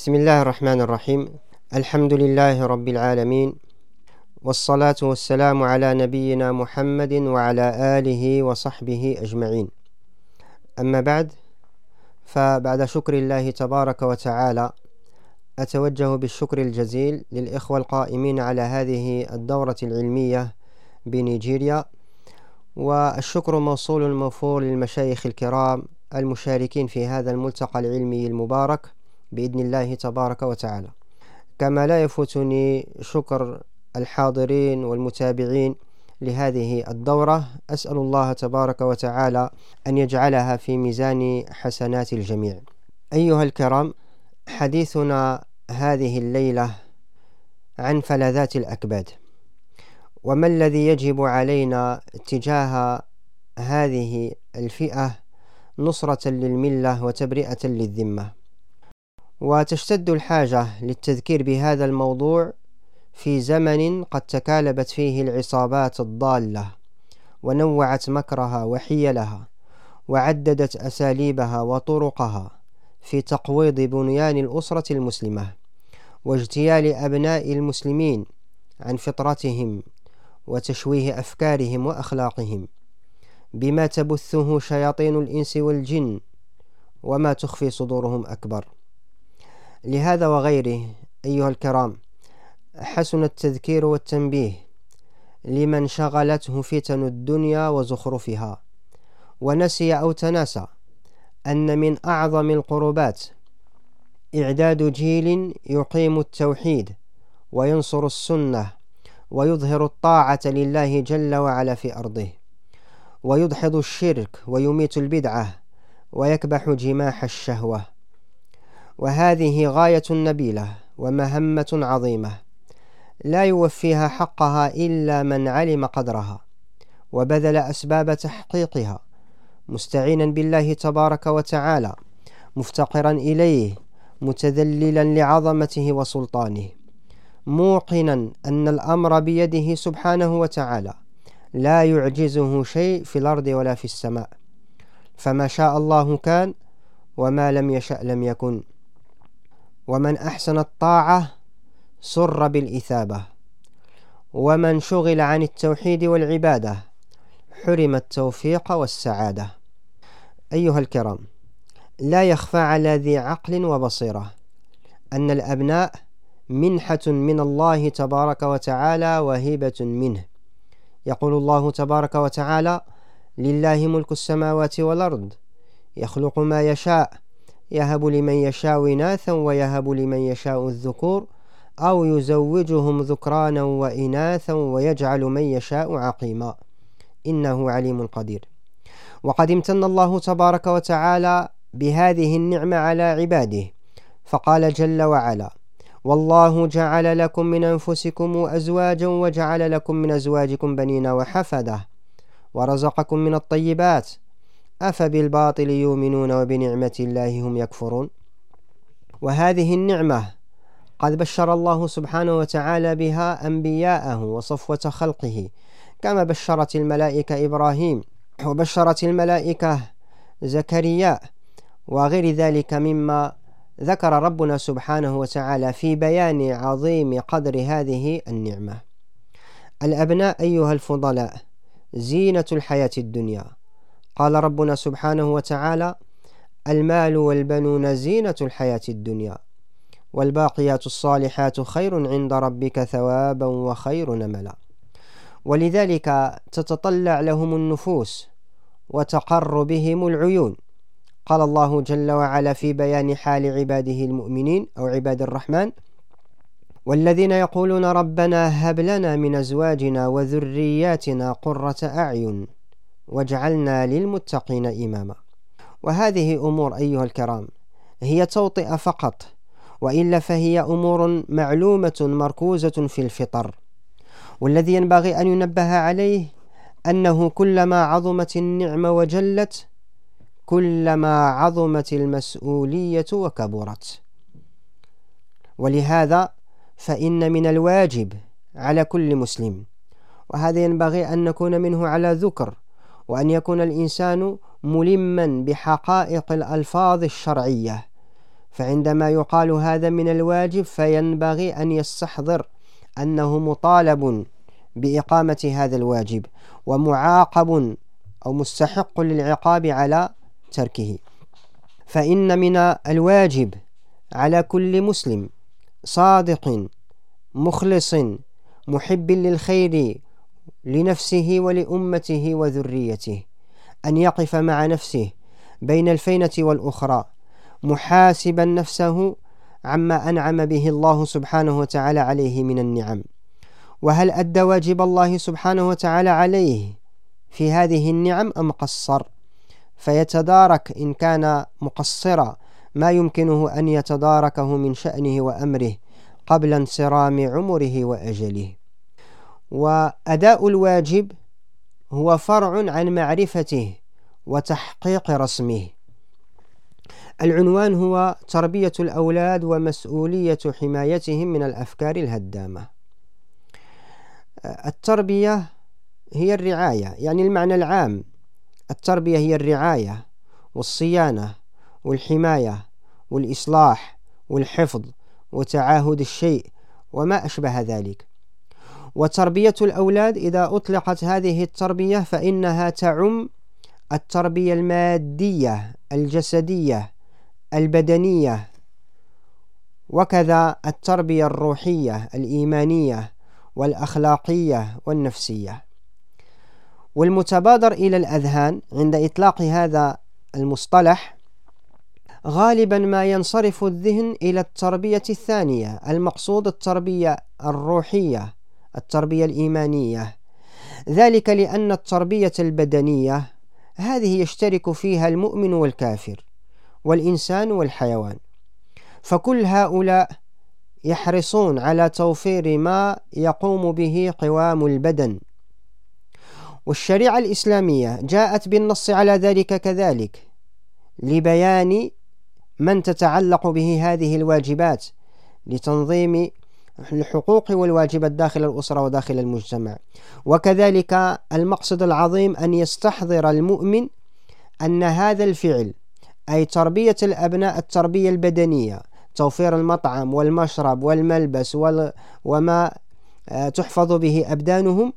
بسم الله الرحمن الرحيم. الحمد لله رب العالمين، والصلاة والسلام على نبينا محمد وعلى آله وصحبه أجمعين. أما بعد، فبعد شكر الله تبارك وتعالى أتوجه بالشكر الجزيل للإخوة القائمين على هذه الدورة العلمية بنيجيريا، والشكر موصول موفور للمشايخ الكرام المشاركين في هذا الملتقى العلمي المبارك بإذن الله تبارك وتعالى. كما لا يفوتني شكر الحاضرين والمتابعين لهذه الدورة. أسأل الله تبارك وتعالى أن يجعلها في ميزان حسنات الجميع. أيها الكرام، حديثنا هذه الليلة عن فلذات الأكباد، وما الذي يجب علينا تجاه هذه الفئة نصرة للملة وتبرئة للذمة. وتشتد الحاجة للتذكير بهذا الموضوع في زمن قد تكالبت فيه العصابات الضالة ونوعت مكرها وحيلها وعددت أساليبها وطرقها في تقويض بنيان الأسرة المسلمة واجتيال أبناء المسلمين عن فطرتهم وتشويه أفكارهم وأخلاقهم بما تبثه شياطين الإنس والجن، وما تخفي صدورهم أكبر. لهذا وغيره أيها الكرام، حسن التذكير والتنبيه لمن شغلته فتن الدنيا وزخرفها، ونسي أو تناسى أن من أعظم القربات إعداد جيل يقيم التوحيد وينصر السنة ويظهر الطاعة لله جل وعلا في أرضه، ويدحض الشرك ويميت البدعة ويكبح جماح الشهوة. وهذه غاية نبيلة ومهمة عظيمة لا يوفيها حقها إلا من علم قدرها وبذل أسباب تحقيقها، مستعينا بالله تبارك وتعالى، مفتقرا إليه، متذللا لعظمته وسلطانه، موقنا أن الأمر بيده سبحانه وتعالى، لا يعجزه شيء في الأرض ولا في السماء، فما شاء الله كان وما لم يشأ لم يكن. ومن أحسن الطاعة سر بالإثابة، ومن شغل عن التوحيد والعبادة حرم التوفيق والسعادة. أيها الكرام، لا يخفى على ذي عقل وبصيرة أن الأبناء منحة من الله تبارك وتعالى وهبة منه. يقول الله تبارك وتعالى: لله ملك السماوات والأرض يخلق ما يشاء يهب لمن يشاء إناثا ويهب لمن يشاء الذكور أو يزوجهم ذكرانا وإناثا ويجعل من يشاء عقيما إنه عليم قدير. وقد امتن الله تبارك وتعالى بهذه النعمة على عباده، فقال جل وعلا: والله جعل لكم من أنفسكم أزواجا وجعل لكم من أزواجكم بنين وحفدة ورزقكم من الطيبات أفبالباطل يؤمنون وبنعمة الله هم يكفرون. وهذه النعمة قد بشر الله سبحانه وتعالى بها أنبياءه وصفوة خلقه، كما بشرت الملائكة إبراهيم وبشرت الملائكة زكريا وغير ذلك مما ذكر ربنا سبحانه وتعالى في بيان عظيم قدر هذه النعمة. الأبناء أيها الفضلاء زينة الحياة الدنيا. قال ربنا سبحانه وتعالى: المال والبنون زينة الحياة الدنيا والباقيات الصالحات خير عند ربك ثوابا وخير نملا. ولذلك تتطلع لهم النفوس وتقر بهم العيون. قال الله جل وعلا في بيان حال عباده المؤمنين أو عباد الرحمن: والذين يقولون ربنا هب لنا من أزواجنا وذرياتنا قرة أعين واجعلنا للمتقين إماما. وهذه أمور أيها الكرام هي توطئة فقط، وإلا فهي أمور معلومة مركوزة في الفطر. والذي ينبغي أن ينبه عليه أنه كلما عظمت النعمة وجلت كلما عظمت المسؤولية وكبرت. ولهذا فإن من الواجب على كل مسلم، وهذا ينبغي أن نكون منه على ذكر، وأن يكون الإنسان ملما بحقائق الألفاظ الشرعية، فعندما يقال هذا من الواجب فينبغي أن يستحضر أنه مطالب بإقامة هذا الواجب ومعاقب أو مستحق للعقاب على تركه. فإن من الواجب على كل مسلم صادق مخلص محب للخير لنفسه ولأمته وذريته أن يقف مع نفسه بين الفينة والأخرى محاسبا نفسه عما أنعم به الله سبحانه وتعالى عليه من النعم، وهل أدى واجب الله سبحانه وتعالى عليه في هذه النعم أم قصر، فيتدارك إن كان مقصرا ما يمكنه أن يتداركه من شأنه وأمره قبل انصرام عمره وأجله. وأداء الواجب هو فرع عن معرفته وتحقيق رسمه. العنوان هو تربية الأولاد ومسؤولية حمايتهم من الأفكار الهدامة. التربية هي الرعاية، يعني المعنى العام التربية هي الرعاية والصيانة والحماية والإصلاح والحفظ وتعاهد الشيء وما أشبه ذلك. وتربية الأولاد إذا أطلقت هذه التربية فإنها تعم التربية المادية الجسدية البدنية، وكذا التربية الروحية الإيمانية والأخلاقية والنفسية. والمتبادر إلى الأذهان عند إطلاق هذا المصطلح غالبا ما ينصرف الذهن إلى التربية الثانية، المقصود التربية الروحية التربية الإيمانية، ذلك لأن التربية البدنية هذه يشترك فيها المؤمن والكافر والإنسان والحيوان، فكل هؤلاء يحرصون على توفير ما يقوم به قوام البدن، والشريعة الإسلامية جاءت بالنص على ذلك كذلك لبيان من تتعلق به هذه الواجبات لتنظيم الحقوق والواجبات داخل الأسرة وداخل المجتمع. وكذلك المقصد العظيم أن يستحضر المؤمن أن هذا الفعل أي تربية الأبناء التربية البدنية توفير المطعم والمشرب والملبس وما تحفظ به أبدانهم،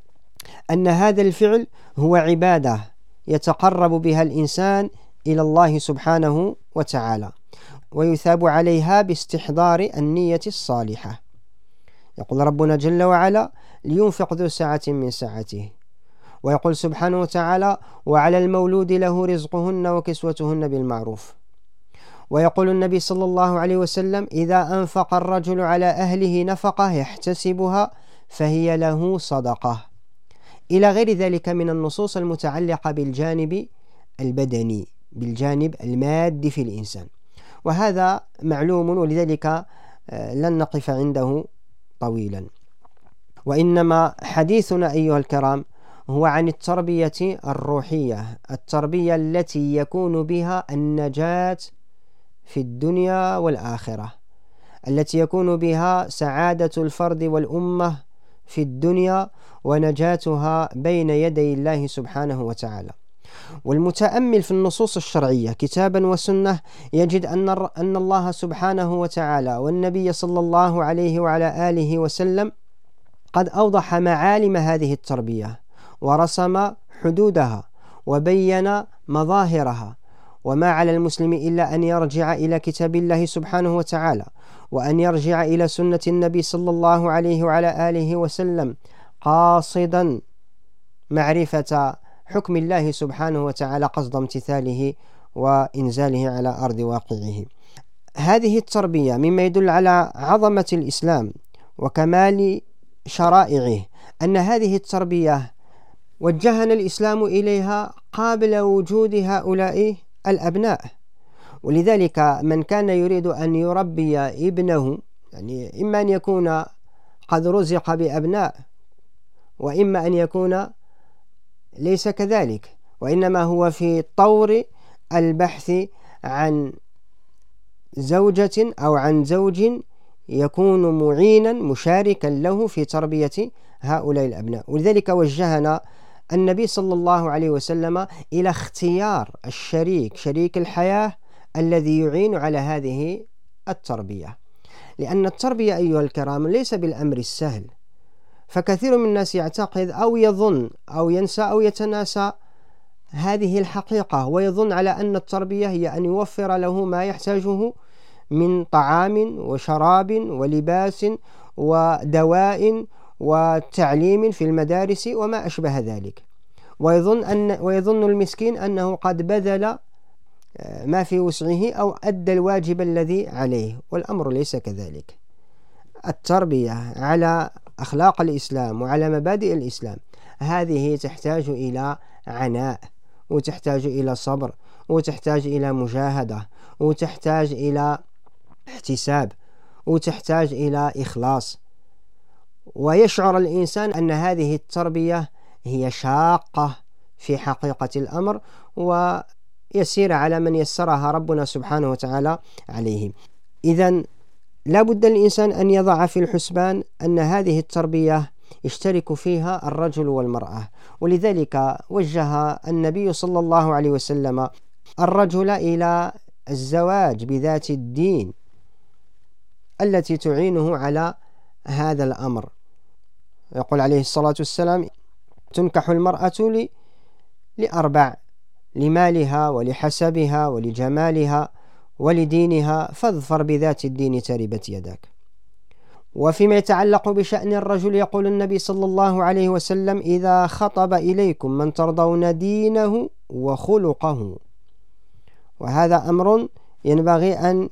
أن هذا الفعل هو عبادة يتقرب بها الإنسان إلى الله سبحانه وتعالى ويثاب عليها باستحضار النية الصالحة. يقول ربنا جل وعلا لينفق ذو سعة من سعته، ويقول سبحانه وتعالى وعلى المولود له رزقهن وكسوتهن بالمعروف. ويقول النبي صلى الله عليه وسلم إذا أنفق الرجل على أهله نفقة يحتسبها فهي له صدقة، إلى غير ذلك من النصوص المتعلقة بالجانب البدني بالجانب المادي في الإنسان، وهذا معلوم ولذلك لن نقف عنده طويلا. وإنما حديثنا أيها الكرام هو عن التربية الروحية، التربية التي يكون بها النجاة في الدنيا والآخرة، التي يكون بها سعادة الفرد والأمة في الدنيا ونجاتها بين يدي الله سبحانه وتعالى. والمتأمل في النصوص الشرعية كتابا وسنة يجد أن الله سبحانه وتعالى والنبي صلى الله عليه وعلى آله وسلم قد أوضح معالم هذه التربية ورسم حدودها وبين مظاهرها، وما على المسلم إلا أن يرجع إلى كتاب الله سبحانه وتعالى وأن يرجع إلى سنة النبي صلى الله عليه وعلى آله وسلم قاصدا معرفة حكم الله سبحانه وتعالى قصد امتثاله وإنزاله على أرض واقعه. هذه التربية مما يدل على عظمة الإسلام وكمال شرائعه أن هذه التربية وجهنا الإسلام إليها قبل وجود هؤلاء الأبناء، ولذلك من كان يريد أن يربي ابنه يعني إما أن يكون قد رزق بأبناء وإما أن يكون ليس كذلك، وإنما هو في طور البحث عن زوجة أو عن زوج يكون معينا مشاركا له في تربية هؤلاء الأبناء. ولذلك وجهنا النبي صلى الله عليه وسلم إلى اختيار الشريك شريك الحياة الذي يعين على هذه التربية. لأن التربية أيها الكرام ليس بالأمر السهل، فكثير من الناس يعتقد أو يظن أو ينسى أو يتناسى هذه الحقيقة، ويظن على أن التربية هي أن يوفر له ما يحتاجه من طعام وشراب ولباس ودواء وتعليم في المدارس وما أشبه ذلك، ويظن المسكين أنه قد بذل ما في وسعه أو أدى الواجب الذي عليه، والأمر ليس كذلك. التربية على أخلاق الإسلام وعلى مبادئ الإسلام هذه تحتاج إلى عناء، وتحتاج إلى صبر، وتحتاج إلى مجاهدة، وتحتاج إلى احتساب، وتحتاج إلى إخلاص، ويشعر الإنسان أن هذه التربية هي شاقة في حقيقة الأمر، ويسير على من يسرها ربنا سبحانه وتعالى عليه. إذن لا بد الإنسان أن يضع في الحسبان أن هذه التربية يشترك فيها الرجل والمرأة، ولذلك وجه النبي صلى الله عليه وسلم الرجل إلى الزواج بذات الدين التي تعينه على هذا الأمر. يقول عليه الصلاة والسلام: تنكح المرأة لأربع: لمالها ولحسبها ولجمالها ولدينها، فاظفر بذات الدين تربت يداك. وفيما يتعلق بشأن الرجل يقول النبي صلى الله عليه وسلم: إذا خطب إليكم من ترضون دينه وخلقه. وهذا أمر ينبغي أن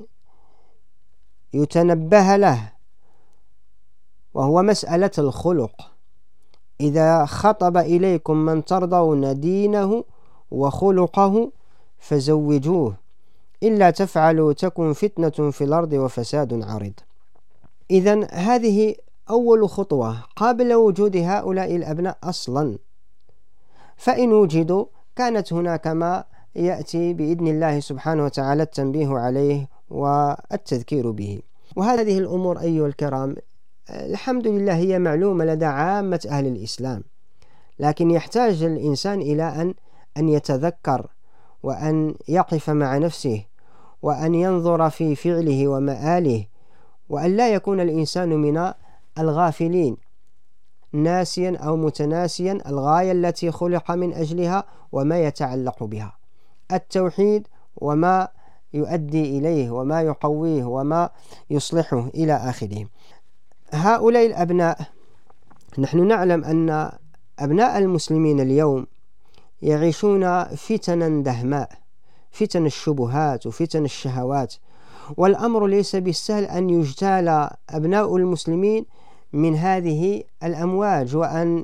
يتنبه له، وهو مسألة الخلق. إذا خطب إليكم من ترضون دينه وخلقه فزوجوه، إلا تفعلوا تكن فتنة في الأرض وفساد عريض. إذن هذه أول خطوة قبل وجود هؤلاء الأبناء أصلا، فإن وجدوا كانت هناك ما يأتي بإذن الله سبحانه وتعالى التنبيه عليه والتذكير به. وهذه الأمور أيها الكرام الحمد لله هي معلومة لدى عامة أهل الإسلام، لكن يحتاج الإنسان إلى أن يتذكر، وأن يقف مع نفسه، وأن ينظر في فعله ومآله، وأن لا يكون الإنسان من الغافلين ناسيا أو متناسيا الغاية التي خلق من أجلها وما يتعلق بها، التوحيد وما يؤدي إليه وما يقويه وما يصلحه إلى آخره. هؤلاء الأبناء، نحن نعلم أن أبناء المسلمين اليوم يعيشون فتنا دهماء، فتن الشبهات وفتن الشهوات، والأمر ليس بالسهل أن يجتال أبناء المسلمين من هذه الأمواج، وأن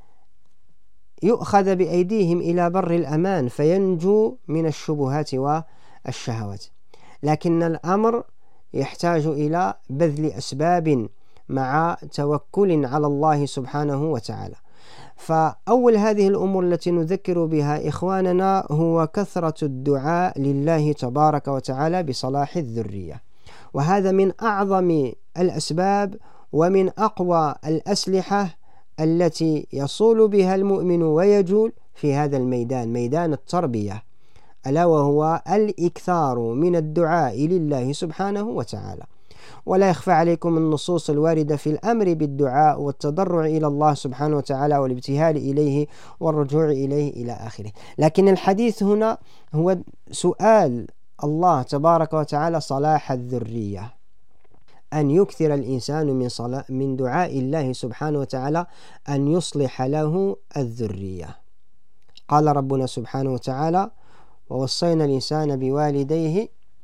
يؤخذ بأيديهم إلى بر الأمان فينجو من الشبهات والشهوات. لكن الأمر يحتاج إلى بذل أسباب مع توكل على الله سبحانه وتعالى. فأول هذه الأمور التي نذكر بها إخواننا هو كثرة الدعاء لله تبارك وتعالى بصلاح الذرية، وهذا من أعظم الأسباب ومن أقوى الأسلحة التي يصول بها المؤمن ويجول في هذا الميدان، ميدان التربية، ألا وهو الإكثار من الدعاء لله سبحانه وتعالى. ولا يخفى عليكم النصوص الواردة في الأمر بالدعاء والتضرع إلى الله سبحانه وتعالى والابتهال إليه والرجوع إليه إلى آخره. لكن الحديث هنا هو سؤال الله تبارك وتعالى صلاح الذرية، أن يكثر الإنسان من دعاء الله سبحانه وتعالى أن يصلح له الذرية. قال ربنا سبحانه وتعالى: ووصينا الإنسان بوالديه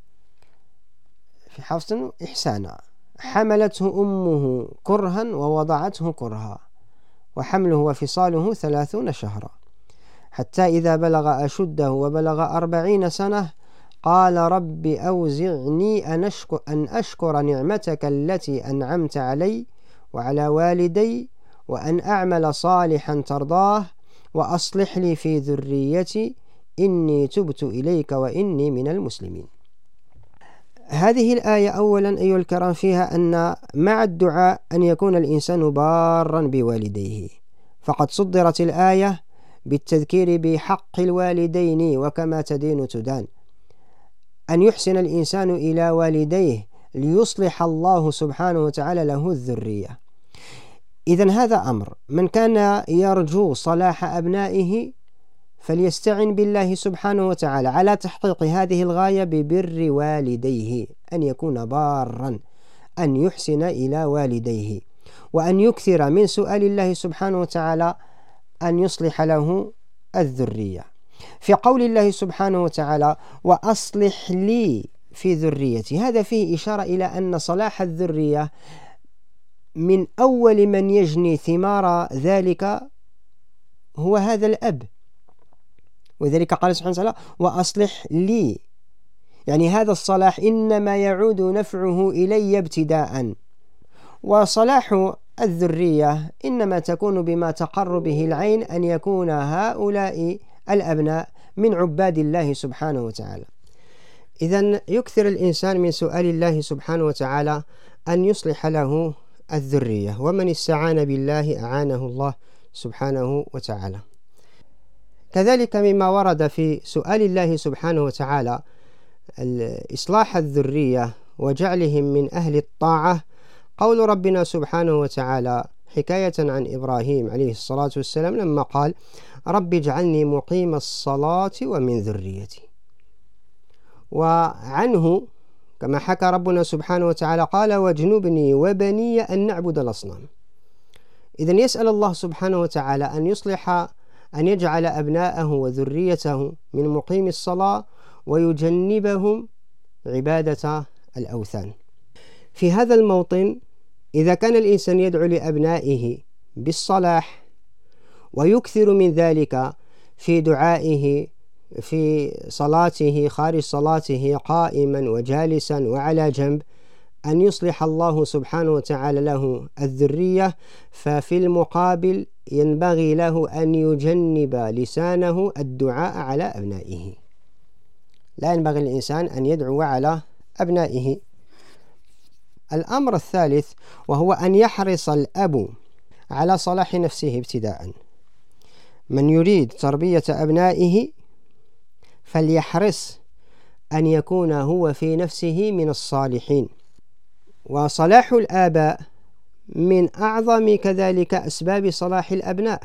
في حفص إحسانا، حملته أمه كرها ووضعته كرها، وحمله وفصاله 30 شهرا، حتى إذا بلغ أشده وبلغ 40 سنة قال رب أوزعني أن أشكر نعمتك التي أنعمت علي وعلى والدي وأن أعمل صالحا ترضاه وأصلح لي في ذريتي إني تبت إليك وإني من المسلمين. هذه الآية أولا أيها الكرام فيها أن مع الدعاء أن يكون الإنسان بارا بوالديه، فقد صدرت الآية بالتذكير بحق الوالدين وكما تدين تدان. أن يحسن الإنسان إلى والديه ليصلح الله سبحانه وتعالى له الذرية. إذن هذا أمر من كان يرجو صلاح أبنائه فليستعن بالله سبحانه وتعالى على تحقيق هذه الغاية ببر والديه، أن يكون بارا، أن يحسن إلى والديه، وأن يكثر من سؤال الله سبحانه وتعالى أن يصلح له الذرية. في قول الله سبحانه وتعالى وأصلح لي في ذريتي، هذا فيه إشارة إلى أن صلاح الذرية من أول من يجني ثمار ذلك هو هذا الأب، وذلك قال سبحانه وتعالى وأصلح لي، يعني هذا الصلاح إنما يعود نفعه إلي ابتداء، وصلاح الذرية إنما تكون بما تقر به العين أن يكون هؤلاء الأبناء من عباد الله سبحانه وتعالى. إذن يكثر الإنسان من سؤال الله سبحانه وتعالى أن يصلح له الذرية، ومن استعان بالله أعانه الله سبحانه وتعالى. كذلك مما ورد في سؤال الله سبحانه وتعالى إصلاح الذرية وجعلهم من أهل الطاعة قول ربنا سبحانه وتعالى حكاية عن إبراهيم عليه الصلاة والسلام لما قال رب اجعلني مقيم الصلاة ومن ذريتي. وعنه كما حكى ربنا سبحانه وتعالى قال واجنبني وبني أن نعبد الأصنام. إذن يسأل الله سبحانه وتعالى أن يصلح، أن يجعل أبناءه وذريته من مقيم الصلاة ويجنبهم عبادة الأوثان. في هذا الموطن إذا كان الإنسان يدعو لأبنائه بالصلاح ويكثر من ذلك في دعائه في صلاته خارج صلاته قائما وجالسا وعلى جنب أن يصلح الله سبحانه وتعالى له الذرية، ففي المقابل ينبغي له أن يجنب لسانه الدعاء على أبنائه، لا ينبغي الإنسان أن يدعو على أبنائه. الأمر الثالث وهو أن يحرص الأب على صلاح نفسه ابتداء. من يريد تربية أبنائه فليحرص أن يكون هو في نفسه من الصالحين، وصلاح الآباء من أعظم كذلك أسباب صلاح الأبناء،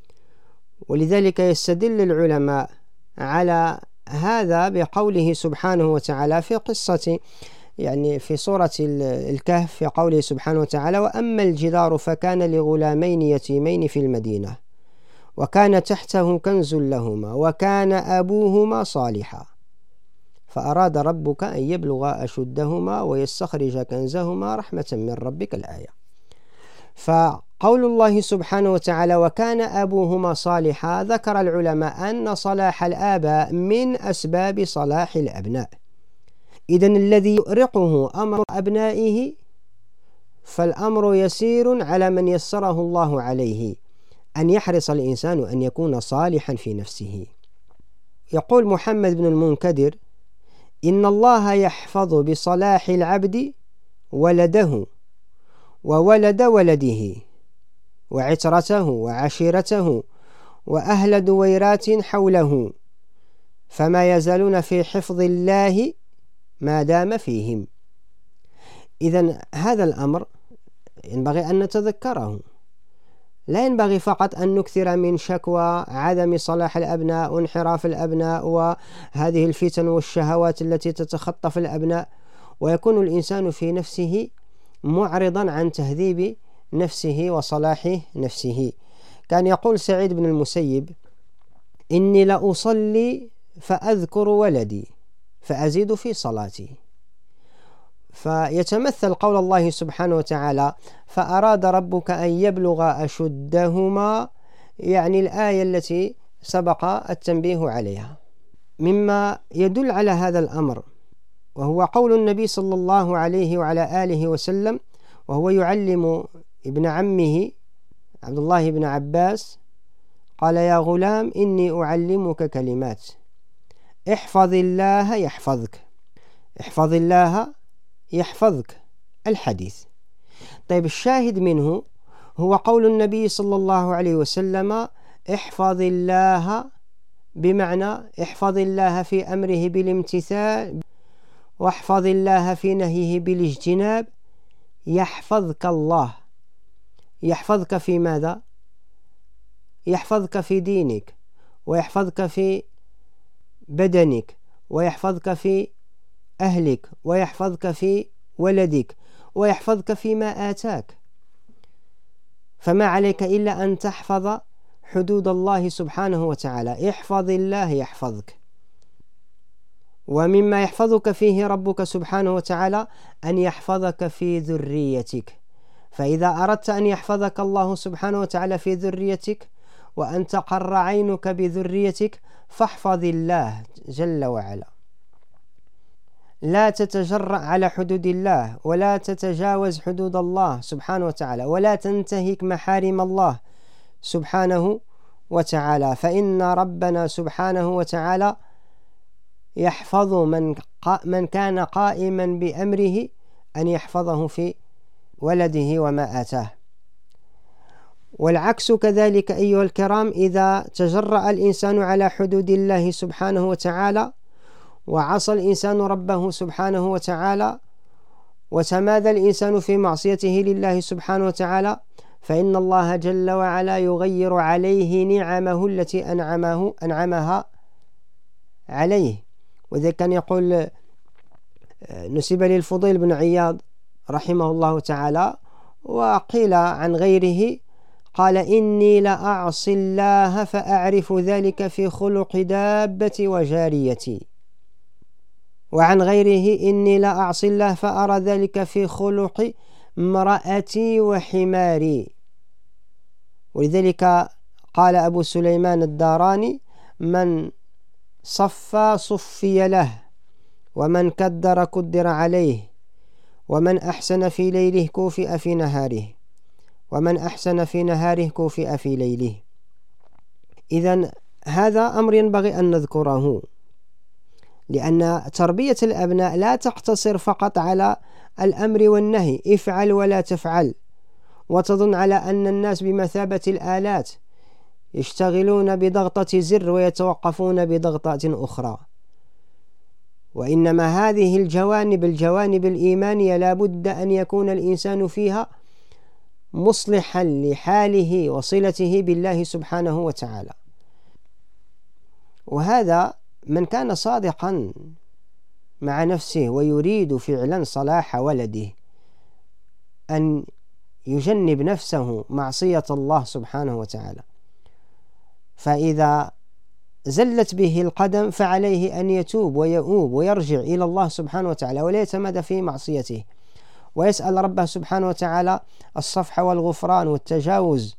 ولذلك يستدل العلماء على هذا بقوله سبحانه وتعالى في قصة يعني في سورة الكهف في قوله سبحانه وتعالى وأما الجدار فكان لغلامين يتيمين في المدينة وكان تحته كنز لهما وكان أبوهما صالحا فأراد ربك أن يبلغا أشدهما ويستخرج كنزهما رحمة من ربك الآية. فقول الله سبحانه وتعالى وكان أبوهما صالحا ذكر العلماء أن صلاح الآباء من أسباب صلاح الأبناء. إذن الذي يؤرقه أمر أبنائه فالأمر يسير على من يسره الله عليه، أن يحرص الإنسان أن يكون صالحا في نفسه. يقول محمد بن المنكدر إن الله يحفظ بصلاح العبد ولده وولد ولده وعترته وعشيرته وأهل دويرات حوله فما يزالون في حفظ الله ما دام فيهم. إذن هذا الأمر ينبغي أن نتذكره، لا ينبغي فقط أن نكثر من شكوى عدم صلاح الأبناء وانحراف الأبناء وهذه الفتن والشهوات التي تتخطف الأبناء، ويكون الإنسان في نفسه معرضا عن تهذيب نفسه وصلاح نفسه. كان يقول سعيد بن المسيب إني لأصلي فأذكر ولدي فأزيد في صلاتي، فيتمثل قول الله سبحانه وتعالى فأراد ربك أن يبلغ أشدهما، يعني الآية التي سبق التنبيه عليها. مما يدل على هذا الأمر وهو قول النبي صلى الله عليه وعلى آله وسلم وهو يعلم ابن عمه عبد الله بن عباس قال يا غلام إني أعلمك كلمات احفظ الله يحفظك، احفظ الله يحفظك الحديث. طيب الشاهد منه هو قول النبي صلى الله عليه وسلم احفظ الله، بمعنى احفظ الله في أمره بالامتثال واحفظ الله في نهيه بالاجتناب يحفظك الله. يحفظك في ماذا؟ يحفظك في دينك، ويحفظك في بدنك، ويحفظك في أهلك، ويحفظك في ولدك، ويحفظك فيما آتاك. فما عليك إلا أن تحفظ حدود الله سبحانه وتعالى. احفظ الله يحفظك. ومما يحفظك فيه ربك سبحانه وتعالى أن يحفظك في ذريتك. فإذا أردت أن يحفظك الله سبحانه وتعالى في ذريتك وأن تقر عينك بذريتك فاحفظ الله جل وعلا. لا تتجرأ على حدود الله، ولا تتجاوز حدود الله سبحانه وتعالى، ولا تنتهك محارم الله سبحانه وتعالى، فإن ربنا سبحانه وتعالى يحفظ من كان قائما بأمره أن يحفظه في ولده وما آتاه. والعكس كذلك أيها الكرام، إذا تجرأ الإنسان على حدود الله سبحانه وتعالى وعصى الإنسان ربه سبحانه وتعالى وتمادى الإنسان في معصيته لله سبحانه وتعالى، فإن الله جل وعلا يغير عليه نعمه التي أنعمها عليه. وذلك كان يقول، نسب للفضيل بن عياض رحمه الله تعالى وقيل عن غيره، قال: إني لأعصي الله فأعرف ذلك في خلق دابتي وجاريتي. وعن غيره: إني لأعصي الله فأرى ذلك في خلق امرأتي وحماري. ولذلك قال أبو سليمان الداراني: من صفى صفي له، ومن كدر كدر عليه، ومن أحسن في ليله كوفئ في نهاره، ومن أحسن في نهاره كوفئ في ليله. إذن هذا أمر ينبغي أن نذكره، لأن تربية الأبناء لا تقتصر فقط على الأمر والنهي، افعل ولا تفعل، وتظن على أن الناس بمثابة الآلات يشتغلون بضغطة زر ويتوقفون بضغطة أخرى. وإنما هذه الجوانب الإيمانية لا بد أن يكون الإنسان فيها مصلحا لحاله وصلته بالله سبحانه وتعالى. وهذا من كان صادقا مع نفسه ويريد فعلا صلاح ولده أن يجنب نفسه معصية الله سبحانه وتعالى. فإذا زلت به القدم فعليه أن يتوب ويؤوب ويرجع إلى الله سبحانه وتعالى، ولا يتمادى في معصيته، ويسأل ربه سبحانه وتعالى الصفح والغفران والتجاوز،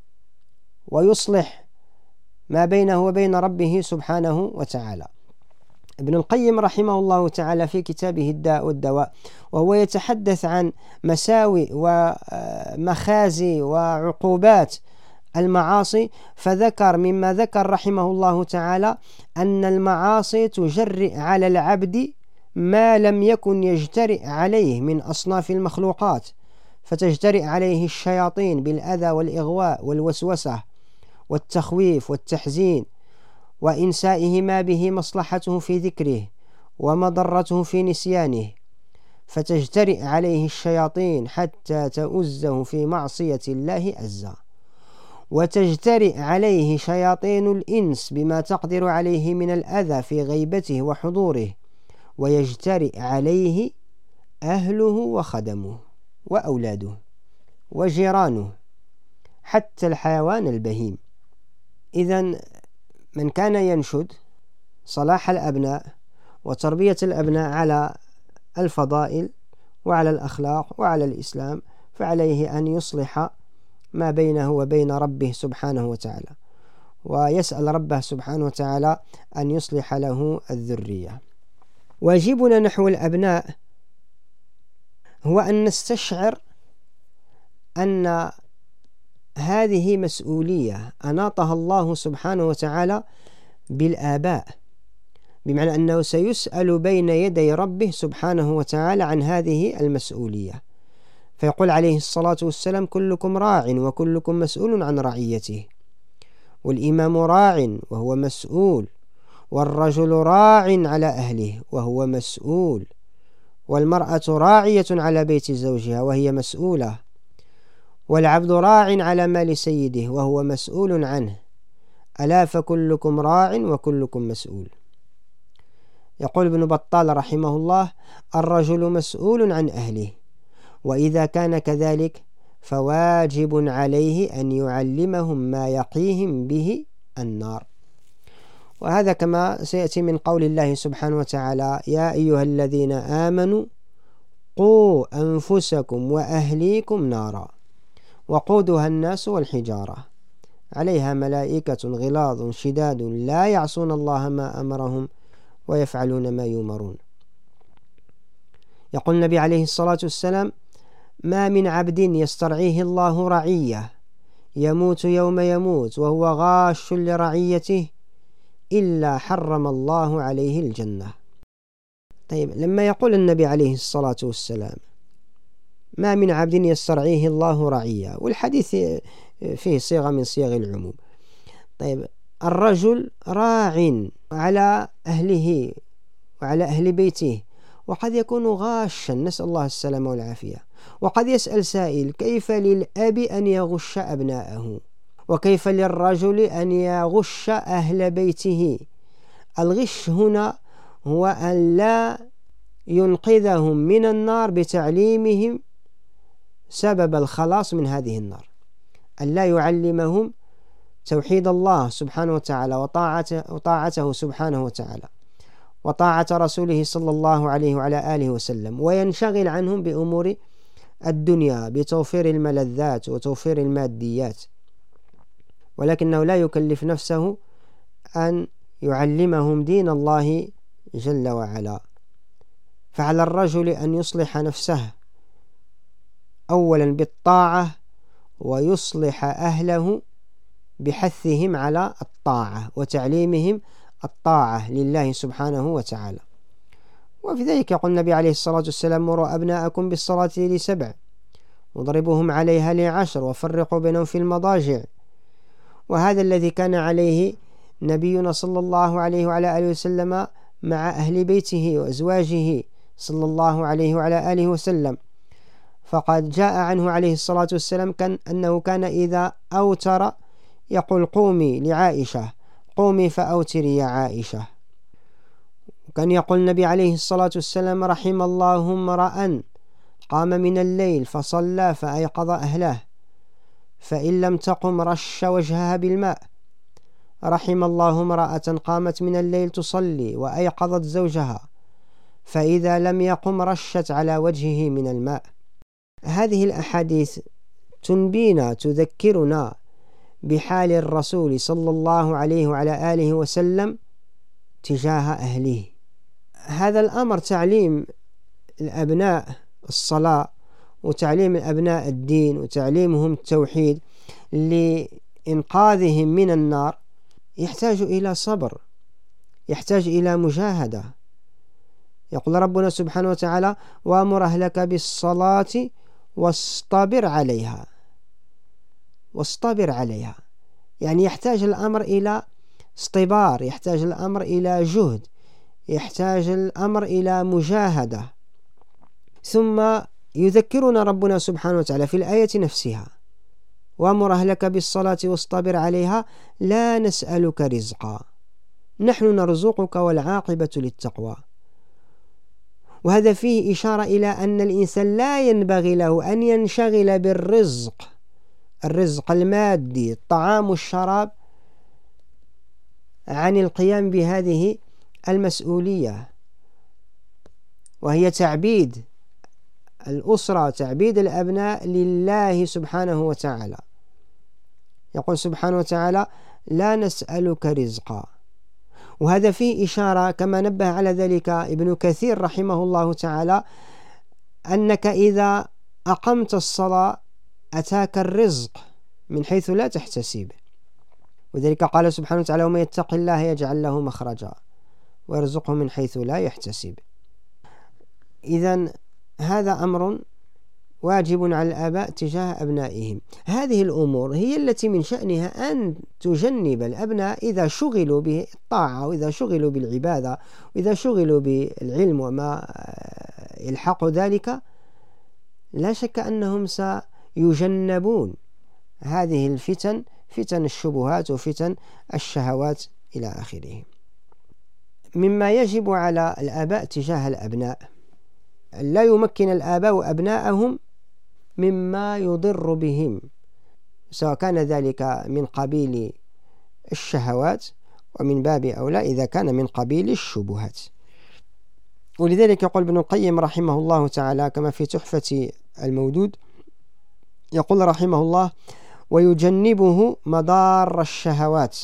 ويصلح ما بينه وبين ربه سبحانه وتعالى. ابن القيم رحمه الله تعالى في كتابه الداء والدواء، وهو يتحدث عن مساوئ ومخازي وعقوبات المعاصي، فذكر مما ذكر رحمه الله تعالى أن المعاصي تجرئ على العبد ما لم يكن يجترئ عليه من أصناف المخلوقات، فتجترئ عليه الشياطين بالأذى والإغواء والوسوسة والتخويف والتحزين، وإنسائه ما به مصلحته في ذكره ومضرته في نسيانه، فتجترئ عليه الشياطين حتى تؤزه في معصية الله عزا، وتجترئ عليه شياطين الإنس بما تقدر عليه من الأذى في غيبته وحضوره، ويجترئ عليه أهله وخدمه وأولاده وجيرانه حتى الحيوان البهيم. إذن من كان ينشد صلاح الأبناء وتربية الأبناء على الفضائل وعلى الأخلاق وعلى الإسلام، فعليه أن يصلح ما بينه وبين ربه سبحانه وتعالى، ويسأل ربه سبحانه وتعالى أن يصلح له الذرية. واجبنا نحو الأبناء هو أن نستشعر أن هذه مسؤولية أناطها الله سبحانه وتعالى بالآباء، بمعنى أنه سيسأل بين يدي ربه سبحانه وتعالى عن هذه المسؤولية. فيقول عليه الصلاة والسلام: كلكم راع وكلكم مسؤول عن رعيته، والإمام راع وهو مسؤول، والرجل راع على أهله وهو مسؤول، والمرأة راعية على بيت زوجها وهي مسؤولة، والعبد راع على مال سيده وهو مسؤول عنه، ألا فكلكم راع وكلكم مسؤول. يقول ابن بطال رحمه الله: الرجل مسؤول عن أهله، وإذا كان كذلك فواجب عليه أن يعلمهم ما يقيهم به النار. وهذا كما سيأتي من قول الله سبحانه وتعالى: يا أيها الذين آمنوا قوا أنفسكم وأهليكم نارا وقودها الناس والحجارة عليها ملائكة غلاظ شداد لا يعصون الله ما أمرهم ويفعلون ما يؤمرون. يقول النبي عليه الصلاة والسلام: ما من عبد يسترعيه الله رعية يموت يوم يموت وهو غاش لرعيته إلا حرم الله عليه الجنة. طيب، لما يقول النبي عليه الصلاة والسلام ما من عبد يسترعيه الله رعية، والحديث فيه صيغة من صيغ العموم، طيب الرجل راع على أهله وعلى أهل بيته، وقد يكون غاشا، نسأل الله السلامة والعافية. وقد يسأل سائل: كيف للأب أن يغش أبناءه؟ وكيف للرجل أن يغش أهل بيته؟ الغش هنا هو أن لا ينقذهم من النار بتعليمهم سبب الخلاص من هذه النار، أن لا يعلمهم توحيد الله سبحانه وتعالى وطاعته سبحانه وتعالى وطاعة رسوله صلى الله عليه وعلى آله وسلم، وينشغل عنهم بأمور الدنيا بتوفير الملذات وتوفير الماديات، ولكنه لا يكلف نفسه أن يعلمهم دين الله جل وعلا. فعلى الرجل أن يصلح نفسه أولا بالطاعة، ويصلح أهله بحثهم على الطاعة وتعليمهم الطاعة لله سبحانه وتعالى. وفي ذلك يقول النبي عليه الصلاة والسلام: مروا أبناءكم بالصلاة ل7 واضربوهم عليها ل10 وفرقوا بينهم في المضاجع. وهذا الذي كان عليه نبينا صلى الله عليه وعلى آله وسلم مع أهل بيته وأزواجه صلى الله عليه وعلى آله وسلم. فقد جاء عنه عليه الصلاة والسلام أنه كان إذا أوتر يقول: قومي لعائشة، قومي فأوتري يا عائشة. وكان يقول النبي عليه الصلاة والسلام: رحم الله امرأ قام من الليل فصلى فأيقظ أهله، فإن لم تقم رش وجهها بالماء. رحم الله امرأة قامت من الليل تصلي وأيقظت زوجها، فإذا لم يقم رشت على وجهه من الماء. هذه الأحاديث تنبينا تذكرنا بحال الرسول صلى الله عليه وعلى آله وسلم تجاه أهله. هذا الأمر تعليم الأبناء الصلاة وتعليم الأبناء الدين وتعليمهم التوحيد لإنقاذهم من النار يحتاج إلى صبر، يحتاج إلى مجاهدة. يقول ربنا سبحانه وتعالى: وأمر أهلك بالصلاة واصطبر عليها. واصطبر عليها يعني يحتاج الأمر إلى اصطبار، يحتاج الأمر إلى جهد، يحتاج الأمر إلى مجاهدة. ثم يذكرنا ربنا سبحانه وتعالى في الآية نفسها: وأمر أهلك بالصلاة واصطبر عليها لا نسألك رزقا نحن نرزقك والعاقبة للتقوى. وهذا فيه إشارة إلى أن الإنسان لا ينبغي له أن ينشغل بالرزق، الرزق المادي، الطعام والشراب، عن القيام بهذه المسؤولية، وهي تعبيد الأسرة، تعبيد الأبناء لله سبحانه وتعالى. يقول سبحانه وتعالى: لا نسألك رزقا. وهذا فيه إشارة كما نبه على ذلك ابن كثير رحمه الله تعالى أنك إذا أقمت الصلاة أتاك الرزق من حيث لا تحتسب. وذلك قال سبحانه وتعالى: ومن يتق الله يجعل له مخرجا ويرزقه من حيث لا يحتسب. إذن هذا أمر واجب على الآباء تجاه أبنائهم. هذه الأمور هي التي من شأنها أن تجنب الأبناء إذا شغلوا بالطاعة وإذا شغلوا بالعبادة وإذا شغلوا بالعلم وما يلحق ذلك لا شك أنهم سيجنبون هذه الفتن، فتن الشبهات وفتن الشهوات إلى آخره. مما يجب على الآباء تجاه الأبناء لا يمكن الآباء أبناءهم مما يضر بهم، سواء كان ذلك من قبيل الشهوات ومن باب أولى إذا كان من قبيل الشبهات. ولذلك يقول ابن القيم رحمه الله تعالى كما في تحفة المودود، يقول رحمه الله: ويجنبه مضار الشهوات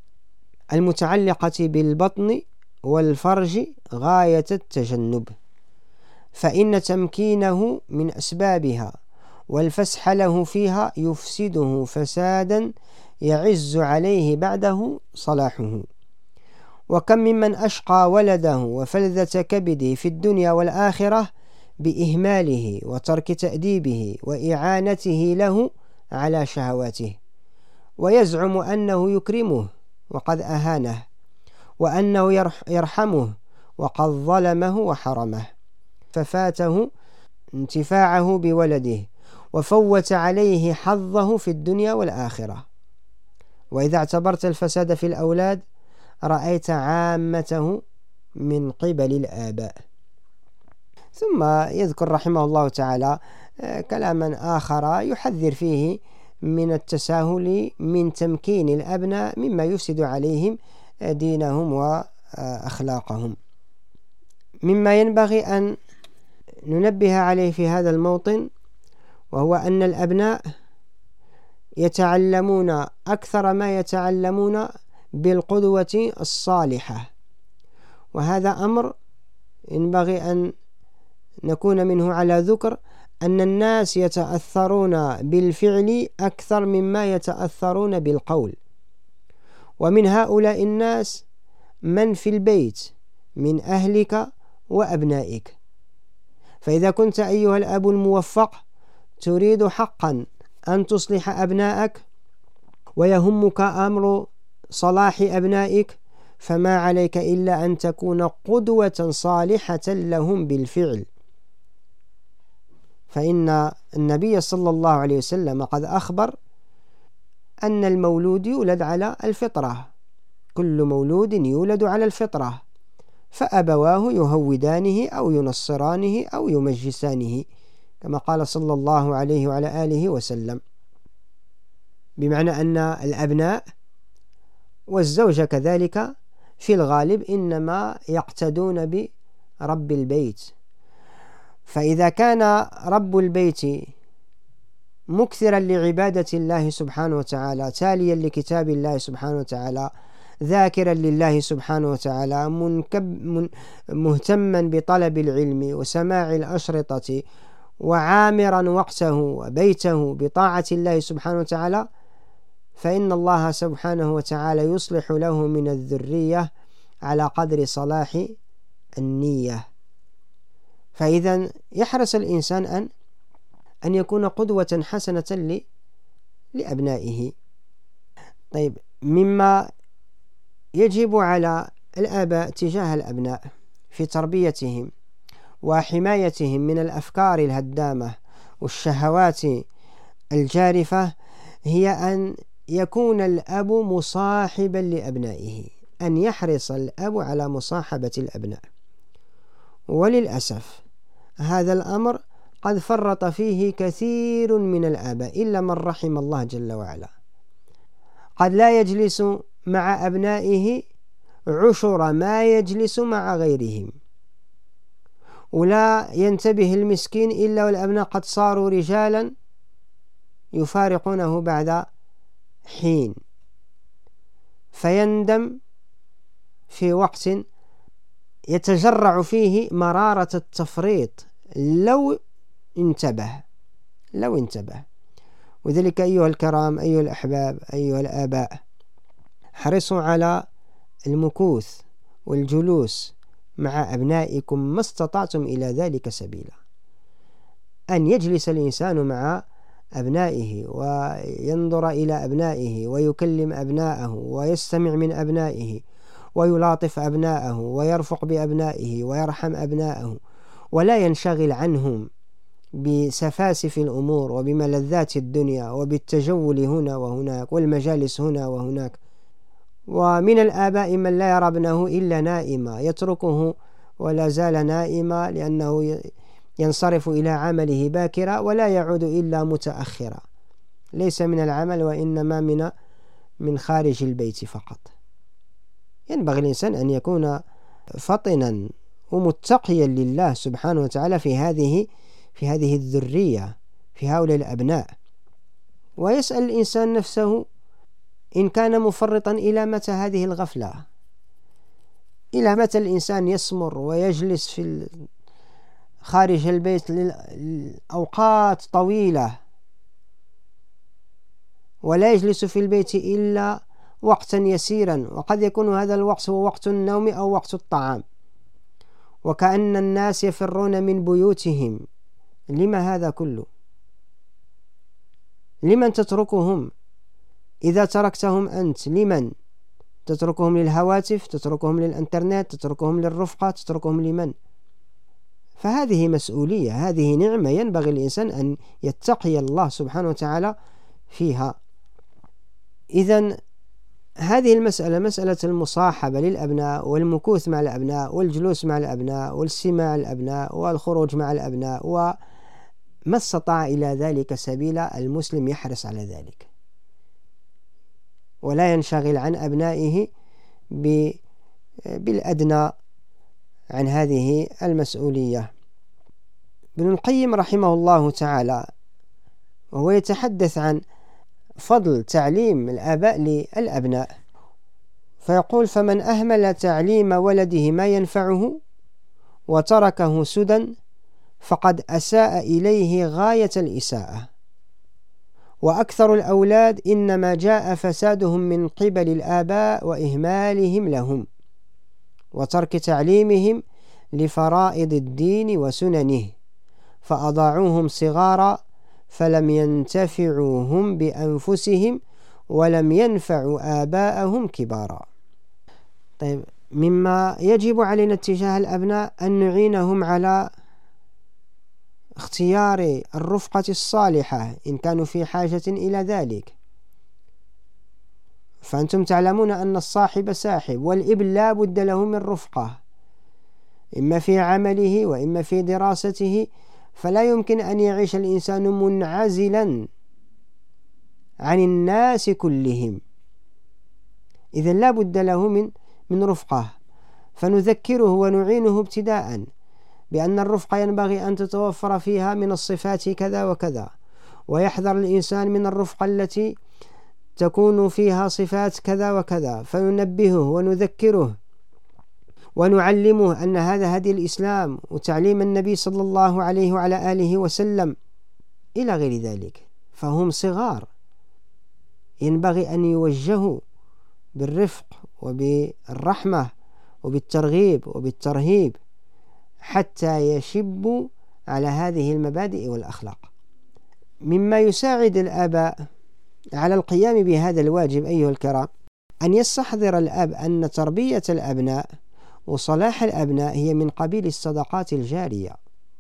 المتعلقة بالبطن والفرج غاية التجنب، فإن تمكينه من أسبابها والفسح له فيها يفسده فسادا يعز عليه بعده صلاحه. وكم ممن أشقى ولده وفلذة كبده في الدنيا والآخرة بإهماله وترك تأديبه وإعانته له على شهواته، ويزعم أنه يكرمه وقد أهانه، وأنه يرحمه وقد ظلمه وحرمه، ففاته انتفاعه بولده وفوت عليه حظه في الدنيا والآخرة. وإذا اعتبرت الفساد في الأولاد رأيت عامته من قبل الآباء. ثم يذكر رحمه الله تعالى كلاما آخر يحذر فيه من التساهل من تمكين الأبناء مما يفسد عليهم دينهم وأخلاقهم. مما ينبغي أن ننبه عليه في هذا الموطن وهو أن الأبناء يتعلمون أكثر ما يتعلمون بالقدوة الصالحة، وهذا أمر ينبغي أن نكون منه على ذكر، أن الناس يتأثرون بالفعل أكثر مما يتأثرون بالقول. ومن هؤلاء الناس من في البيت من أهلك وأبنائك. فإذا كنت أيها الأب الموفق تريد حقا أن تصلح أبنائك ويهمك أمر صلاح أبنائك، فما عليك إلا أن تكون قدوة صالحة لهم بالفعل. فإن النبي صلى الله عليه وسلم قد أخبر أن المولود يولد على الفطرة، كل مولود يولد على الفطرة، فأبواه يهودانه أو ينصرانه أو يمجسانه، كما قال صلى الله عليه وعلى آله وسلم. بمعنى أن الأبناء والزوجة كذلك في الغالب إنما يقتدون برب البيت. فإذا كان رب البيت مكثرا لعبادة الله سبحانه وتعالى، تاليا لكتاب الله سبحانه وتعالى، ذاكرا لله سبحانه وتعالى، مهتما بطلب العلم وسماع الأشرطة، وعامرا وقته وبيته بطاعة الله سبحانه وتعالى، فإن الله سبحانه وتعالى يصلح له من الذرية على قدر صلاح النية. فإذا يحرص الإنسان أن يكون قدوة حسنة لأبنائه. طيب، مما يجب على الآباء تجاه الأبناء في تربيتهم وحمايتهم من الأفكار الهدامة والشهوات الجارفة هي أن يكون الأب مصاحبا لأبنائه، أن يحرص الأب على مصاحبة الأبناء. وللأسف هذا الأمر قد فرط فيه كثير من الآباء إلا من رحم الله جل وعلا. قد لا يجلس مع أبنائه عشر ما يجلس مع غيرهم، ولا ينتبه المسكين إلا والأبناء قد صاروا رجالا يفارقونه بعد حين، فيندم في وقت يتجرع فيه مرارة التفريط لو انتبه. وذلك أيها الكرام، أيها الأحباب، أيها الآباء، حرصوا على المكوث والجلوس مع أبنائكم ما استطعتم إلى ذلك سبيلا. أن يجلس الإنسان مع أبنائه وينظر إلى أبنائه ويكلم أبنائه ويستمع من أبنائه ويلاطف أبنائه ويرفق بأبنائه ويرحم أبنائه ولا ينشغل عنهم بسفاسف الأمور وبملذات الدنيا وبالتجول هنا وهناك والمجالس هنا وهناك. ومن الآباء من لا يرى ابنه إلا نائما، يتركه ولا زال نائما لأنه ينصرف إلى عمله باكرا ولا يعود إلا متأخرا، ليس من العمل وإنما من خارج البيت فقط. ينبغي الإنسان أن يكون فطنا ومتقيا لله سبحانه وتعالى في هذه الذرية، في هؤلاء الأبناء، ويسأل الإنسان نفسه إن كان مفرطا إلى متى هذه الغفلة؟ إلى متى الإنسان يسمر ويجلس خارج البيت لأوقات طويلة ولا يجلس في البيت إلا وقتا يسيرا، وقد يكون هذا الوقت هو وقت النوم أو وقت الطعام، وكأن الناس يفرون من بيوتهم. لما هذا كله؟ لمن تتركهم؟ إذا تركتهم أنت لمن؟ تتركهم للهواتف، تتركهم للإنترنت، تتركهم للرفقة، تتركهم لمن؟ فهذه مسؤولية، هذه نعمة ينبغي الإنسان أن يتقي الله سبحانه وتعالى فيها. إذن هذه المسألة، مسألة المصاحبة للأبناء والمكوث مع الأبناء والجلوس مع الأبناء والاستماع الأبناء والخروج مع الأبناء وما استطاع إلى ذلك سبيلا، المسلم يحرص على ذلك ولا ينشغل عن أبنائه بالأدنى عن هذه المسؤولية. ابن القيم رحمه الله تعالى وهو يتحدث عن فضل تعليم الآباء للأبناء فيقول: فمن أهمل تعليم ولده ما ينفعه وتركه سدى فقد أساء إليه غاية الإساءة، وأكثر الأولاد إنما جاء فسادهم من قبل الآباء وإهمالهم لهم وترك تعليمهم لفرائض الدين وسننه، فأضاعوهم صغارا فلم ينتفعوا هم بأنفسهم ولم ينفعوا آباءهم كبارا. طيب، مما يجب علينا اتجاه الأبناء أن نعينهم على اختيار الرفقة الصالحة إن كانوا في حاجة إلى ذلك. فأنتم تعلمون أن الصاحب ساحب، والابن لا بد له من رفقة، إما في عمله وإما في دراسته، فلا يمكن أن يعيش الإنسان منعزلا عن الناس كلهم، إذن لا بد له من رفقة. فنذكره ونعينه ابتداء بأن الرفقة ينبغي أن تتوفر فيها من الصفات كذا وكذا، ويحذر الإنسان من الرفقة التي تكون فيها صفات كذا وكذا، فننبهه ونذكره ونعلمه أن هذا هدي الإسلام وتعليم النبي صلى الله عليه وعلى آله وسلم إلى غير ذلك. فهم صغار، ينبغي أن يوجهوا بالرفق وبالرحمة وبالترغيب وبالترهيب حتى يشبوا على هذه المبادئ والأخلاق. مما يساعد الآباء على القيام بهذا الواجب أيها الكرام أن يستحضر الأب أن تربية الأبناء وصلاح الأبناء هي من قبيل الصدقات الجارية،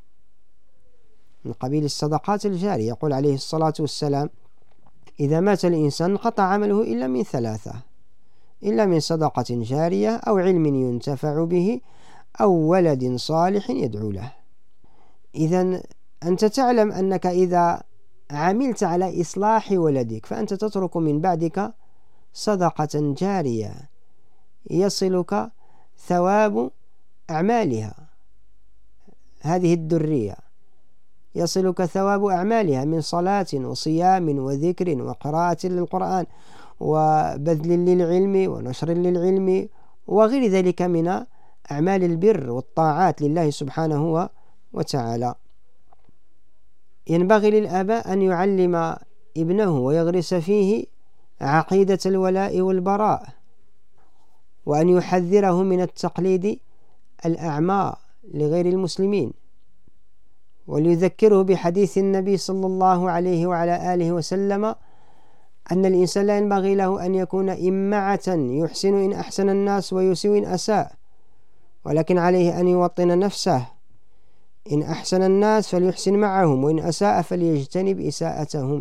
من قبيل الصدقات الجارية. يقول عليه الصلاة والسلام: إذا مات الإنسان انقطع عمله إلا من ثلاثة: إلا من صدقة جارية أو علم ينتفع به أو ولد صالح يدعو له. إذن أنت تعلم أنك إذا عملت على إصلاح ولدك فأنت تترك من بعدك صدقة جارية يصلك ثواب أعمالها، هذه الذرية يصلك ثواب أعمالها من صلاة وصيام وذكر وقراءة للقرآن وبذل للعلم ونشر للعلم وغير ذلك من أعمال البر والطاعات لله سبحانه وتعالى. ينبغي للآباء أن يعلم ابنه ويغرس فيه عقيدة الولاء والبراء، وأن يحذره من التقليد الأعمى لغير المسلمين، وليذكره بحديث النبي صلى الله عليه وعلى آله وسلم أن الإنسان لا ينبغي له أن يكون إمعة يحسن إن أحسن الناس ويسيء إن أساء، ولكن عليه أن يوطن نفسه إن أحسن الناس فليحسن معهم، وإن أساء فليجتنب إساءتهم.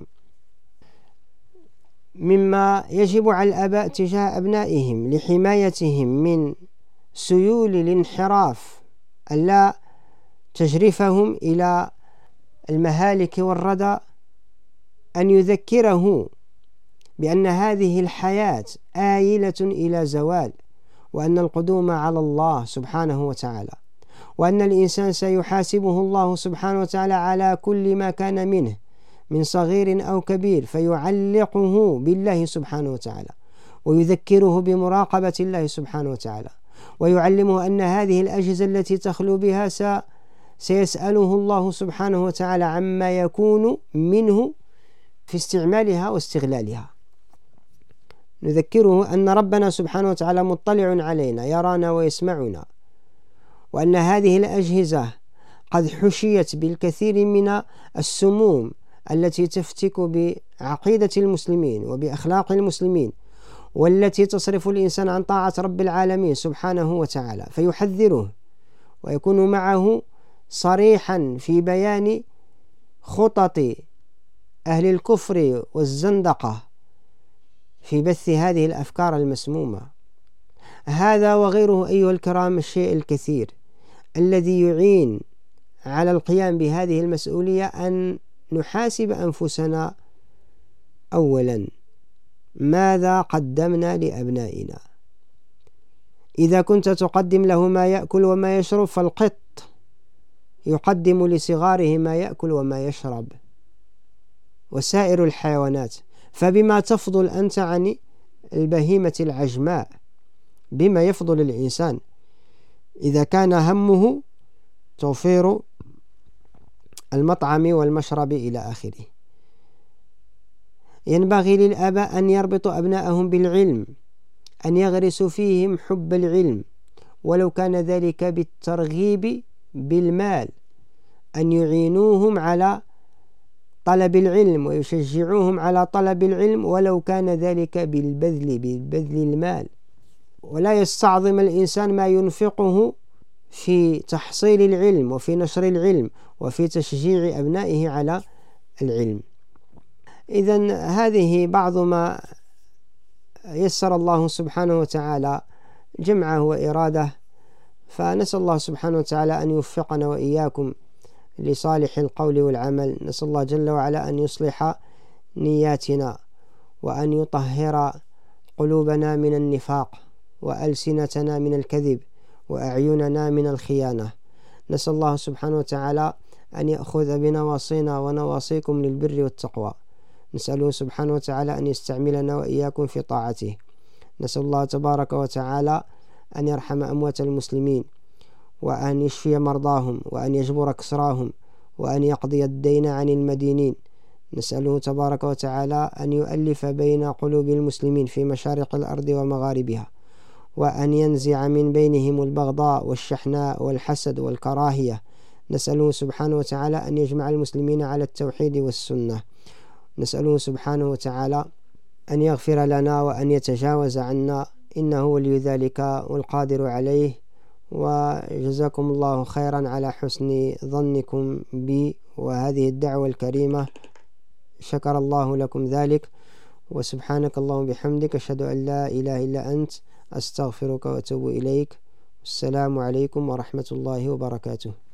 مما يجب على الآباء تجاه أبنائهم لحمايتهم من سيول الانحراف ألا تجرفهم إلى المهالك والردى، أن يذكره بأن هذه الحياة آيلة إلى زوال، وأن القدوم على الله سبحانه وتعالى، وأن الإنسان سيحاسبه الله سبحانه وتعالى على كل ما كان منه من صغير أو كبير، فيعلقه بالله سبحانه وتعالى، ويذكره بمراقبة الله سبحانه وتعالى، ويعلمه أن هذه الأجهزة التي تخلو بها سيسأله الله سبحانه وتعالى عما يكون منه في استعمالها واستغلالها. نذكره أن ربنا سبحانه وتعالى مطلع علينا، يرانا ويسمعنا، وأن هذه الأجهزة قد حشيت بالكثير من السموم التي تفتك بعقيدة المسلمين وبأخلاق المسلمين، والتي تصرف الإنسان عن طاعة رب العالمين سبحانه وتعالى، فيحذره ويكون معه صريحا في بيان خطط أهل الكفر والزندقة في بث هذه الأفكار المسمومة. هذا وغيره أيها الكرام الشيء الكثير الذي يعين على القيام بهذه المسؤولية، أن نحاسب أنفسنا أولا، ماذا قدمنا لأبنائنا؟ إذا كنت تقدم له ما يأكل وما يشرب، فالقط يقدم لصغاره ما يأكل وما يشرب، وسائر الحيوانات، فبما تفضل أنت عن البهيمة العجماء؟ بما يفضل الإنسان إذا كان همه توفير المطعم والمشرب إلى آخره؟ ينبغي للآباء أن يربطوا أبنائهم بالعلم، أن يغرسوا فيهم حب العلم، ولو كان ذلك بالترغيب بالمال، أن يعينوهم على طلب العلم ويشجعوهم على طلب العلم، ولو كان ذلك بالبذل المال. ولا يستعظم الإنسان ما ينفقه في تحصيل العلم وفي نشر العلم وفي تشجيع أبنائه على العلم. إذن هذه بعض ما يسر الله سبحانه وتعالى جمعه وإراده، فنسأل الله سبحانه وتعالى أن يوفقنا وإياكم لصالح القول والعمل. نسأل الله جل وعلا أن يصلح نياتنا، وأن يطهر قلوبنا من النفاق، وألسنتنا من الكذب، وأعيننا من الخيانة. نسأل الله سبحانه وتعالى أن يأخذ بنواصينا ونواصيكم للبر والتقوى. نسأله سبحانه وتعالى أن يستعملنا وإياكم في طاعته. نسأل الله تبارك وتعالى أن يرحم أموات المسلمين، وأن يشفي مرضاهم، وأن يجبر كسراهم، وأن يقضي الدين عن المدينين. نسأله تبارك وتعالى أن يؤلف بين قلوب المسلمين في مشارق الأرض ومغاربها، وأن ينزع من بينهم البغضاء والشحناء والحسد والكراهية. نسأله سبحانه وتعالى أن يجمع المسلمين على التوحيد والسنة. نسأله سبحانه وتعالى أن يغفر لنا وأن يتجاوز عنا، إنه ولي ذلك والقادر عليه. وجزاكم الله خيرا على حسن ظنكم بي وهذه الدعوة الكريمة، شكر الله لكم ذلك. وسبحانك اللهم بحمدك، أشهد أن لا إله إلا أنت، أستغفرك وأتوب إليك. السلام عليكم ورحمة الله وبركاته.